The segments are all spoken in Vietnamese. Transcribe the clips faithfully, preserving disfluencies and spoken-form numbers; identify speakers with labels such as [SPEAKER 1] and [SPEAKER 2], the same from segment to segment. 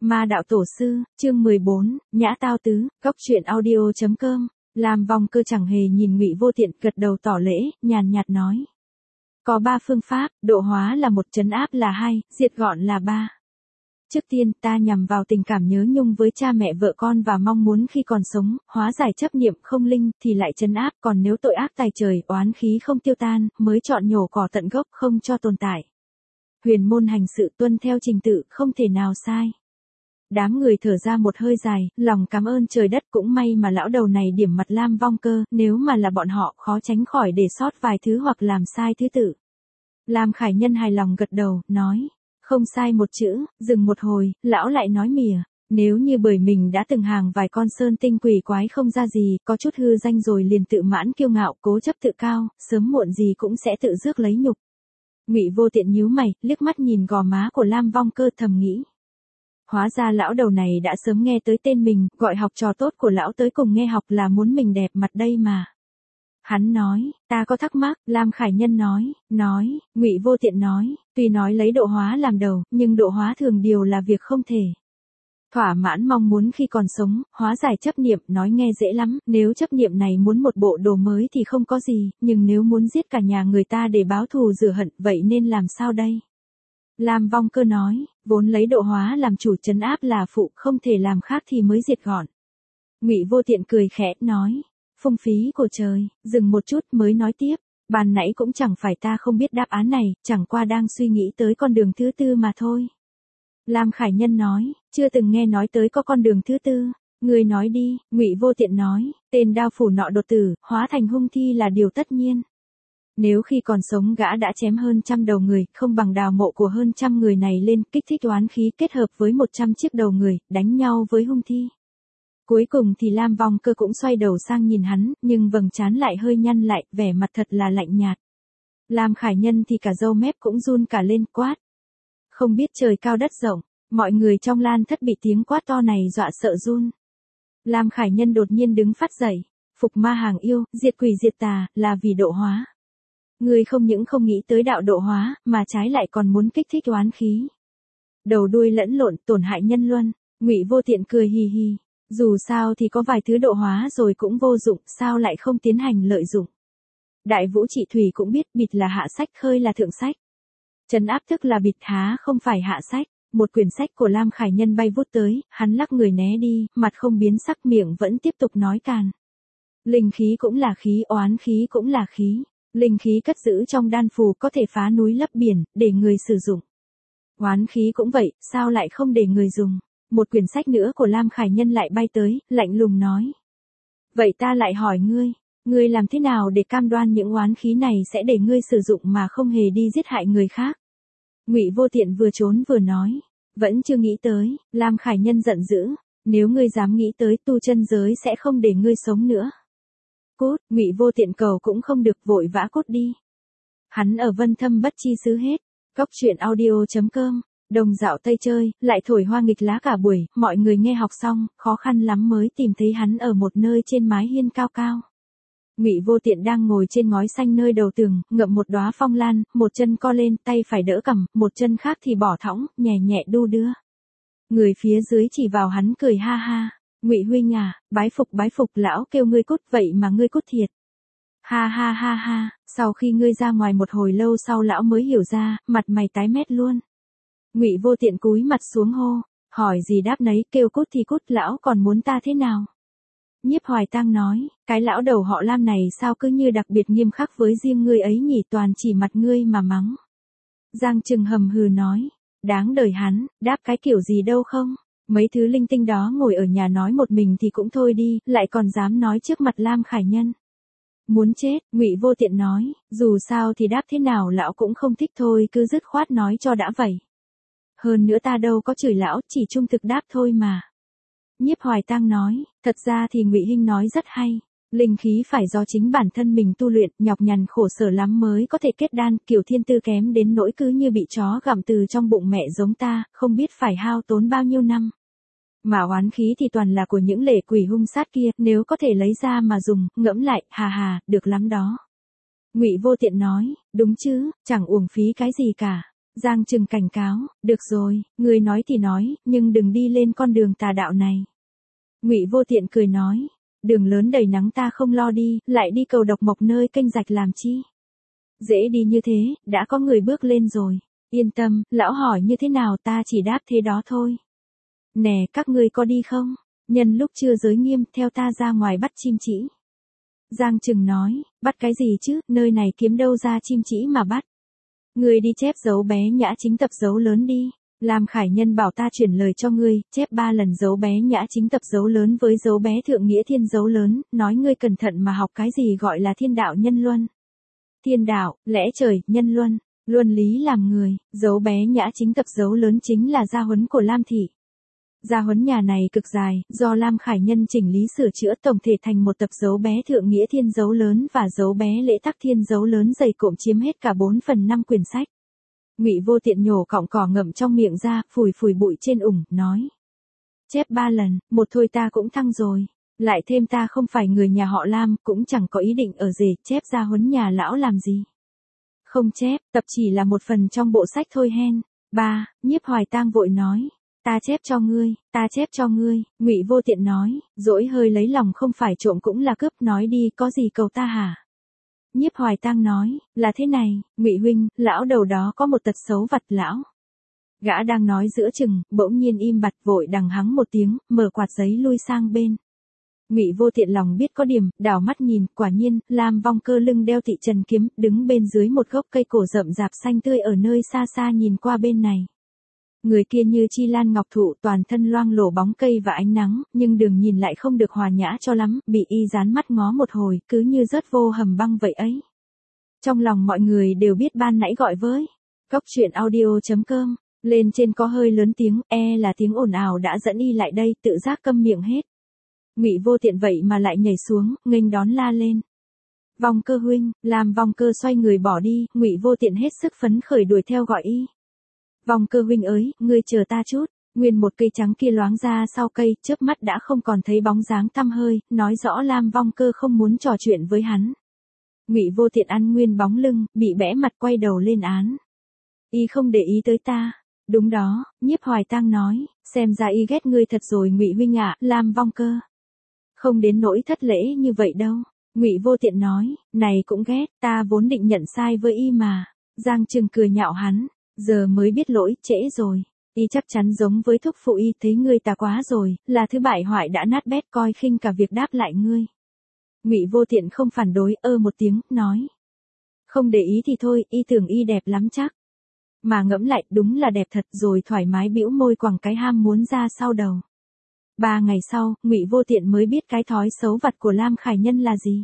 [SPEAKER 1] Ma đạo tổ sư, chương mười bốn, Nhã Tao Tứ, Góc truyện audio chấm com. Lam Vong Cơ chẳng hề nhìn Ngụy Vô Tiện, gật đầu tỏ lễ, nhàn nhạt nói: có ba phương pháp, độ hóa là một, trấn áp là hai, diệt gọn là ba. Trước tiên, ta nhằm vào tình cảm nhớ nhung với cha mẹ vợ con và mong muốn khi còn sống, hóa giải chấp niệm không linh, thì lại trấn áp, còn nếu tội ác tày trời, oán khí không tiêu tan, mới chọn nhổ cỏ tận gốc, không cho tồn tại. Huyền môn hành sự tuân theo trình tự, không thể nào sai. Đám người thở ra một hơi dài, lòng cảm ơn trời đất, cũng may mà lão đầu này điểm mặt Lam Vong Cơ, nếu mà là bọn họ, khó tránh khỏi để sót vài thứ hoặc làm sai thứ tự. Lam Khải Nhân hài lòng gật đầu, nói: không sai một chữ. Dừng một hồi, lão lại nói mỉa: nếu như bởi mình đã từng hàng vài con sơn tinh quỷ quái không ra gì, có chút hư danh rồi liền tự mãn kiêu ngạo, cố chấp tự cao, sớm muộn gì cũng sẽ tự rước lấy nhục. Ngụy Vô Tiện nhíu mày, liếc mắt nhìn gò má của Lam Vong Cơ, thầm nghĩ: hóa ra lão đầu này đã sớm nghe tới tên mình, gọi học trò tốt của lão tới cùng nghe học là muốn mình đẹp mặt đây mà. Hắn nói: ta có thắc mắc. Lam Khải Nhân nói: nói. Ngụy Vô Tiện nói: tuy nói lấy độ hóa làm đầu, nhưng độ hóa thường điều là việc không thể. Thỏa mãn mong muốn khi còn sống, hóa giải chấp niệm, nói nghe dễ lắm, nếu chấp niệm này muốn một bộ đồ mới thì không có gì, nhưng nếu muốn giết cả nhà người ta để báo thù rửa hận, vậy nên làm sao đây? Lam Vong Cơ nói: vốn lấy độ hóa làm chủ, trấn áp là phụ, không thể làm khác thì mới diệt gọn. Ngụy Vô Tiện cười khẽ, nói: phung phí của trời. Dừng một chút mới nói tiếp: ban nãy cũng chẳng phải ta không biết đáp án này, chẳng qua đang suy nghĩ tới con đường thứ tư mà thôi. Lam Khải Nhân nói: chưa từng nghe nói tới có con đường thứ tư. Người nói đi. Ngụy Vô Tiện nói: tên đao phủ nọ đột tử, hóa thành hung thi là điều tất nhiên. Nếu khi còn sống gã đã chém hơn trăm đầu người, không bằng đào mộ của hơn trăm người này lên, kích thích oán khí kết hợp với một trăm chiếc đầu người, đánh nhau với hung thi. Cuối cùng thì Lam Vong Cơ cũng xoay đầu sang nhìn hắn, nhưng vầng trán lại hơi nhăn lại, vẻ mặt thật là lạnh nhạt. Lam Khải Nhân thì cả râu mép cũng run cả lên, quát: không biết trời cao đất rộng. Mọi người trong Lan Thất bị tiếng quát to này dọa sợ run. Lam Khải Nhân đột nhiên đứng phát dậy: phục ma hàng yêu, diệt quỷ diệt tà, là vì độ hóa. Ngươi không những không nghĩ tới đạo độ hóa, mà trái lại còn muốn kích thích oán khí. Đầu đuôi lẫn lộn, tổn hại nhân luân. Ngụy Vô Tiện cười hì hì: dù sao thì có vài thứ độ hóa rồi cũng vô dụng, sao lại không tiến hành lợi dụng. Đại Vũ Trị Thủy cũng biết, bịt là hạ sách, khơi là thượng sách. Trấn áp thức là bịt, há không phải hạ sách. Một quyển sách của Lam Khải Nhân bay vút tới, hắn lắc người né đi, mặt không biến sắc, miệng vẫn tiếp tục nói càn. Linh khí cũng là khí, oán khí cũng là khí. Linh khí cất giữ trong đan phù có thể phá núi lấp biển, để người sử dụng. Oán khí cũng vậy, sao lại không để người dùng. Một quyển sách nữa của Lam Khải Nhân lại bay tới, lạnh lùng nói: vậy ta lại hỏi ngươi, ngươi làm thế nào để cam đoan những oán khí này sẽ để ngươi sử dụng mà không hề đi giết hại người khác? Ngụy Vô Tiện vừa trốn vừa nói: vẫn chưa nghĩ tới. Lam Khải Nhân giận dữ: nếu ngươi dám nghĩ tới, tu chân giới sẽ không để ngươi sống nữa. Cút. Ngụy Vô Tiện cầu cũng không được, vội vã cút đi. Hắn ở Vân Thâm bất chi xứ hết. Góc truyện audio chấm com. Đồng dạo Tây chơi, lại thổi hoa nghịch lá cả buổi, mọi người nghe học xong, khó khăn lắm mới tìm thấy hắn ở một nơi trên mái hiên cao cao. Ngụy Vô Tiện đang ngồi trên ngói xanh nơi đầu tường, ngậm một đóa phong lan, một chân co lên, tay phải đỡ cằm, một chân khác thì bỏ thõng, nhẹ nhẹ đu đưa. Người phía dưới chỉ vào hắn cười ha ha: Ngụy huynh à, bái phục bái phục, lão kêu ngươi cút, vậy mà ngươi cút thiệt. Ha ha ha ha. Sau khi ngươi ra ngoài một hồi lâu sau, lão mới hiểu ra, mặt mày tái mét luôn. Ngụy Vô Tiện cúi mặt xuống hô: hỏi gì đáp nấy, kêu cút thì cút, lão còn muốn ta thế nào? Nhiếp Hoài Tang nói: cái lão đầu họ Lam này sao cứ như đặc biệt nghiêm khắc với riêng ngươi ấy nhỉ, toàn chỉ mặt ngươi mà mắng. Giang Trừng hầm hừ nói: đáng đời hắn, đáp cái kiểu gì đâu không? Mấy thứ linh tinh đó ngồi ở nhà nói một mình thì cũng thôi đi, lại còn dám nói trước mặt Lam Khải Nhân. Muốn chết. Ngụy Vô Tiện nói: dù sao thì đáp thế nào lão cũng không thích thôi, cứ dứt khoát nói cho đã vậy. Hơn nữa ta đâu có chửi lão, chỉ trung thực đáp thôi mà. Nhiếp Hoài Tang nói: thật ra thì Ngụy huynh nói rất hay. Linh khí phải do chính bản thân mình tu luyện, nhọc nhằn khổ sở lắm mới có thể kết đan, kiểu thiên tư kém đến nỗi cứ như bị chó gặm từ trong bụng mẹ giống ta, không biết phải hao tốn bao nhiêu năm. Mà oán khí thì toàn là của những lệ quỷ hung sát kia, nếu có thể lấy ra mà dùng, ngẫm lại, hà hà, được lắm đó. Ngụy Vô Tiện nói: đúng chứ, chẳng uổng phí cái gì cả. Giang Trừng cảnh cáo, được rồi, người nói thì nói, nhưng đừng đi lên con đường tà đạo này. Ngụy Vô Tiện cười nói, đường lớn đầy nắng ta không lo đi, lại đi cầu độc mộc nơi kênh rạch làm chi. Dễ đi như thế, đã có người bước lên rồi. Yên tâm, lão hỏi như thế nào ta chỉ đáp thế đó thôi. Nè, các ngươi có đi không? Nhân lúc chưa giới nghiêm, theo ta ra ngoài bắt chim chỉ. Giang Trừng nói, bắt cái gì chứ, nơi này kiếm đâu ra chim chỉ mà bắt. Ngươi đi chép dấu bé Nhã Chính tập dấu lớn đi. Lam Khải Nhân bảo ta chuyển lời cho ngươi, chép ba lần dấu bé Nhã Chính tập dấu lớn với dấu bé Thượng Nghĩa Thiên dấu lớn, nói ngươi cẩn thận mà học cái gì gọi là thiên đạo nhân luân. Thiên đạo, lẽ trời, nhân luân, luân lý làm người, dấu bé Nhã Chính tập dấu lớn chính là gia huấn của Lam Thị. Gia huấn nhà này cực dài, do Lam Khải Nhân chỉnh lý sửa chữa tổng thể thành một tập dấu bé Thượng Nghĩa Thiên dấu lớn và dấu bé Lễ Tắc Thiên dấu lớn dày cộm chiếm hết cả bốn phần năm quyển sách. Ngụy Vô Tiện nhổ cọng cỏ ngậm trong miệng ra, phủi phủi bụi trên ủng, nói. Chép ba lần, một thôi ta cũng thăng rồi. Lại thêm ta không phải người nhà họ Lam, cũng chẳng có ý định ở rể, chép gia huấn nhà lão làm gì. Không chép, tập chỉ là một phần trong bộ sách thôi hen. Ba, Nhiếp Hoài Tang vội nói. Ta chép cho ngươi, ta chép cho ngươi, Ngụy Vô Tiện nói, dỗi hơi lấy lòng không phải trộm cũng là cướp, nói đi, có gì cầu ta hả? Nhiếp Hoài Tang nói, là thế này, Ngụy huynh, lão đầu đó có một tật xấu vặt lão. Gã đang nói giữa chừng, bỗng nhiên im bặt vội đằng hắng một tiếng, mở quạt giấy lui sang bên. Ngụy Vô Tiện lòng biết có điểm, đảo mắt nhìn, quả nhiên, Lam Vong Cơ lưng đeo thị trần kiếm, đứng bên dưới một gốc cây cổ rậm rạp xanh tươi ở nơi xa xa nhìn qua bên này. Người kia như chi lan ngọc thụ, toàn thân loang lổ bóng cây và ánh nắng, nhưng đường nhìn lại không được hòa nhã cho lắm, bị y dán mắt ngó một hồi, cứ như rớt vô hầm băng vậy ấy. Trong lòng mọi người đều biết ban nãy gọi với Cốc truyện audio chấm com, lên trên có hơi lớn tiếng, e là tiếng ồn ào đã dẫn y lại đây, tự giác câm miệng hết. Ngụy Vô Tiện vậy mà lại nhảy xuống, nghênh đón la lên. Vong Cơ huynh, làm Vong Cơ xoay người bỏ đi, Ngụy Vô Tiện hết sức phấn khởi đuổi theo gọi y. Vong Cơ huynh ơi, ngươi chờ ta chút. Nguyên một cây trắng kia loáng ra sau cây, chớp mắt đã không còn thấy bóng dáng tăm hơi, nói rõ Lam Vong Cơ không muốn trò chuyện với hắn. Ngụy Vô Tiện ăn nguyên bóng lưng, bị bẽ mặt quay đầu lên án. Y không để ý tới ta. Đúng đó, Nhiếp Hoài Tang nói, xem ra y ghét ngươi thật rồi Ngụy huynh ạ, Lam Vong Cơ. Không đến nỗi thất lễ như vậy đâu. Ngụy Vô Tiện nói, này cũng ghét, ta vốn định nhận sai với y mà. Giang Trừng cười nhạo hắn. Giờ mới biết lỗi, trễ rồi. Y chắc chắn giống với thúc phụ y, thấy ngươi ta quá rồi, là thứ bại hoại đã nát bét, coi khinh cả việc đáp lại ngươi. Ngụy Vô Tiện không phản đối, ơ một tiếng, nói. Không để ý thì thôi, y tưởng y đẹp lắm chắc. Mà ngẫm lại, đúng là đẹp thật, rồi thoải mái bĩu môi quẳng cái ham muốn ra sau đầu. Ba ngày sau, Ngụy Vô Tiện mới biết cái thói xấu vặt của Lam Khải Nhân là gì.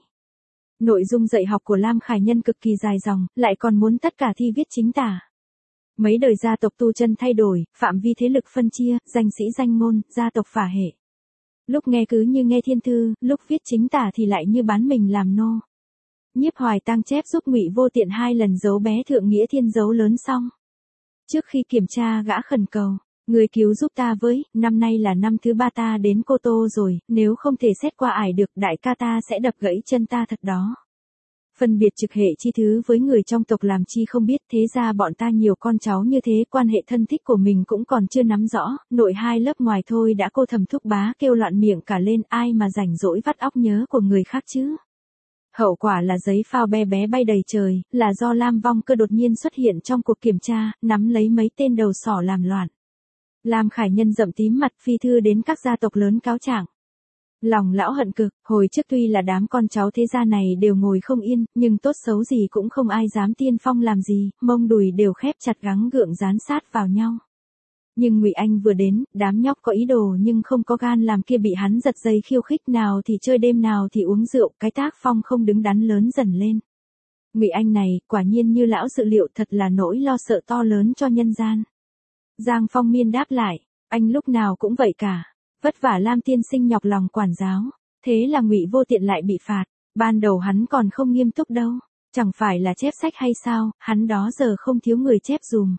[SPEAKER 1] Nội dung dạy học của Lam Khải Nhân cực kỳ dài dòng, lại còn muốn tất cả thi viết chính tả. Mấy đời gia tộc tu chân thay đổi, phạm vi thế lực phân chia, danh sĩ danh ngôn, gia tộc phả hệ. Lúc nghe cứ như nghe thiên thư, lúc viết chính tả thì lại như bán mình làm nô. Nhiếp Hoài Tang chép giúp Ngụy Vô Tiện hai lần dấu bé Thượng Nghĩa Thiên dấu lớn xong. Trước khi kiểm tra gã khẩn cầu, người cứu giúp ta với, năm nay là năm thứ ba ta đến Cô Tô rồi, nếu không thể xét qua ải được đại ca ta sẽ đập gãy chân ta thật đó. Phân biệt trực hệ chi thứ với người trong tộc làm chi không biết, thế ra bọn ta nhiều con cháu như thế, quan hệ thân thích của mình cũng còn chưa nắm rõ, nội hai lớp ngoài thôi đã cô thầm thúc bá kêu loạn miệng cả lên, ai mà rảnh rỗi vắt óc nhớ của người khác chứ. Hậu quả là giấy phao bé bé bay đầy trời, là do Lam Vong Cơ đột nhiên xuất hiện trong cuộc kiểm tra, nắm lấy mấy tên đầu sỏ làm loạn. Lam Khải Nhân rậm tím mặt phi thư đến các gia tộc lớn cáo trạng. Lòng lão hận cực, hồi trước tuy là đám con cháu thế gia này đều ngồi không yên, nhưng tốt xấu gì cũng không ai dám tiên phong làm gì, mông đùi đều khép chặt gắng gượng dán sát vào nhau. Nhưng Ngụy Anh vừa đến, đám nhóc có ý đồ nhưng không có gan làm kia bị hắn giật dây khiêu khích, nào thì chơi đêm nào thì uống rượu, cái tác phong không đứng đắn lớn dần lên. Ngụy Anh này, quả nhiên như lão dự liệu, thật là nỗi lo sợ to lớn cho nhân gian. Giang Phong Miên đáp lại, anh lúc nào cũng vậy cả. Vất vả Lam tiên sinh nhọc lòng quản giáo, thế là Ngụy Vô Tiện lại bị phạt, ban đầu hắn còn không nghiêm túc đâu, chẳng phải là chép sách hay sao, hắn đó giờ không thiếu người chép dùm.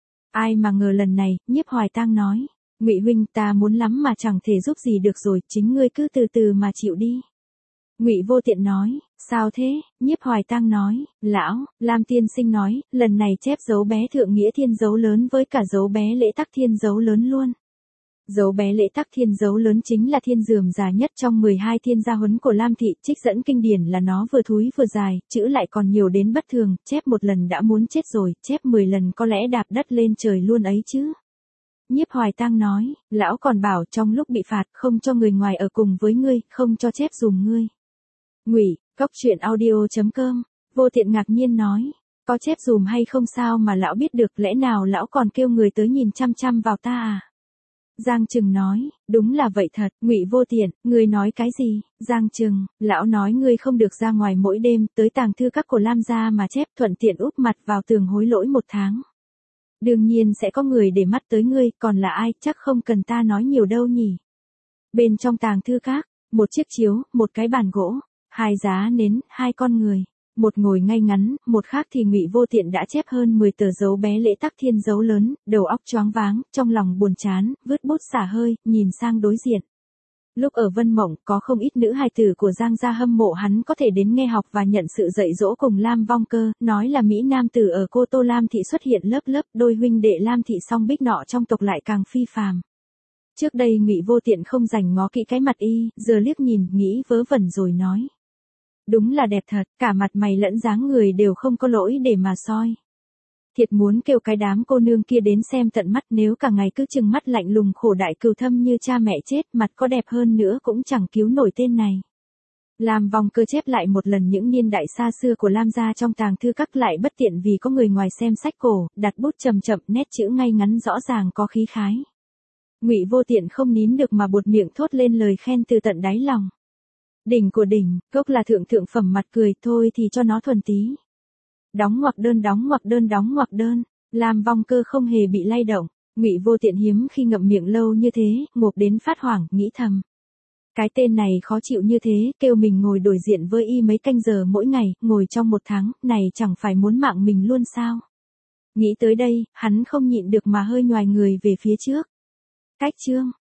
[SPEAKER 1] Ai mà ngờ lần này, Nhiếp Hoài Tang nói, Ngụy huynh ta muốn lắm mà chẳng thể giúp gì được rồi, chính ngươi cứ từ từ mà chịu đi. Ngụy Vô Tiện nói, sao thế? Nhiếp Hoài Tang nói, lão, Lam tiên sinh nói, lần này chép dấu bé thượng nghĩa thiên dấu lớn với cả dấu bé lễ tắc thiên dấu lớn luôn. Dấu bé lễ tắc thiên dấu lớn chính là thiên dườm già nhất trong mười hai thiên gia huấn của Lam thị, trích dẫn kinh điển là nó vừa thúi vừa dài, chữ lại còn nhiều đến bất thường, chép một lần đã muốn chết rồi, chép mười lần có lẽ đạp đất lên trời luôn ấy chứ. Nhiếp Hoài Tang nói, lão còn bảo trong lúc bị phạt không cho người ngoài ở cùng với ngươi, không cho chép dùm ngươi. Ngụy, cốc truyện audio chấm com, Vô Tiện ngạc nhiên nói, có chép dùm hay không sao mà lão biết được, lẽ nào lão còn kêu người tới nhìn chăm chăm vào ta à? Giang Trừng nói, đúng là vậy thật. Ngụy Vô Tiện, ngươi nói cái gì? Giang Trừng, lão nói ngươi không được ra ngoài mỗi đêm, tới tàng thư các của Lam gia mà chép, thuận tiện úp mặt vào tường hối lỗi một tháng. Đương nhiên sẽ có người để mắt tới ngươi, còn là ai, chắc không cần ta nói nhiều đâu nhỉ. Bên trong tàng thư các, một chiếc chiếu, một cái bàn gỗ, hai giá nến, hai con người. Một ngồi ngay ngắn, một khác thì Ngụy Vô Tiện đã chép hơn mười tờ dấu bé lễ tắc thiên dấu lớn, đầu óc choáng váng, trong lòng buồn chán, vứt bút xả hơi, nhìn sang đối diện. Lúc ở Vân Mộng, có không ít nữ hài tử của Giang gia hâm mộ hắn có thể đến nghe học và nhận sự dạy dỗ cùng Lam Vong Cơ, nói là Mỹ Nam tử ở Cô Tô Lam thị xuất hiện lớp lớp, đôi huynh đệ Lam thị song bích nọ trong tộc lại càng phi phàm. Trước đây Ngụy Vô Tiện không dành ngó kỹ cái mặt y, giờ liếc nhìn, nghĩ vớ vẩn rồi nói. Đúng là đẹp thật, cả mặt mày lẫn dáng người đều không có lỗi để mà soi. Thiệt muốn kêu cái đám cô nương kia đến xem tận mắt, nếu cả ngày cứ trừng mắt lạnh lùng khổ đại cừu thâm như cha mẹ chết, mặt có đẹp hơn nữa cũng chẳng cứu nổi tên này. Lam Vong Cơ chép lại một lần những niên đại xa xưa của Lam gia trong tàng thư các, lại bất tiện vì có người ngoài xem sách cổ, đặt bút chậm chậm, nét chữ ngay ngắn rõ ràng có khí khái. Ngụy Vô Tiện không nín được mà buột miệng thốt lên lời khen từ tận đáy lòng. Đỉnh của đỉnh, cốc là thượng thượng phẩm, mặt cười, thôi thì cho nó thuần tí. Đóng ngoặc đơn, đóng ngoặc đơn, đóng ngoặc đơn. Lam Vong Cơ không hề bị lay động. Ngụy Vô Tiện hiếm khi ngậm miệng lâu như thế, ngộp đến phát hoảng, nghĩ thầm. Cái tên này khó chịu như thế, kêu mình ngồi đối diện với y mấy canh giờ mỗi ngày, ngồi trong một tháng, này chẳng phải muốn mạng mình luôn sao? Nghĩ tới đây, hắn không nhịn được mà hơi nhoài người về phía trước. Cách chương.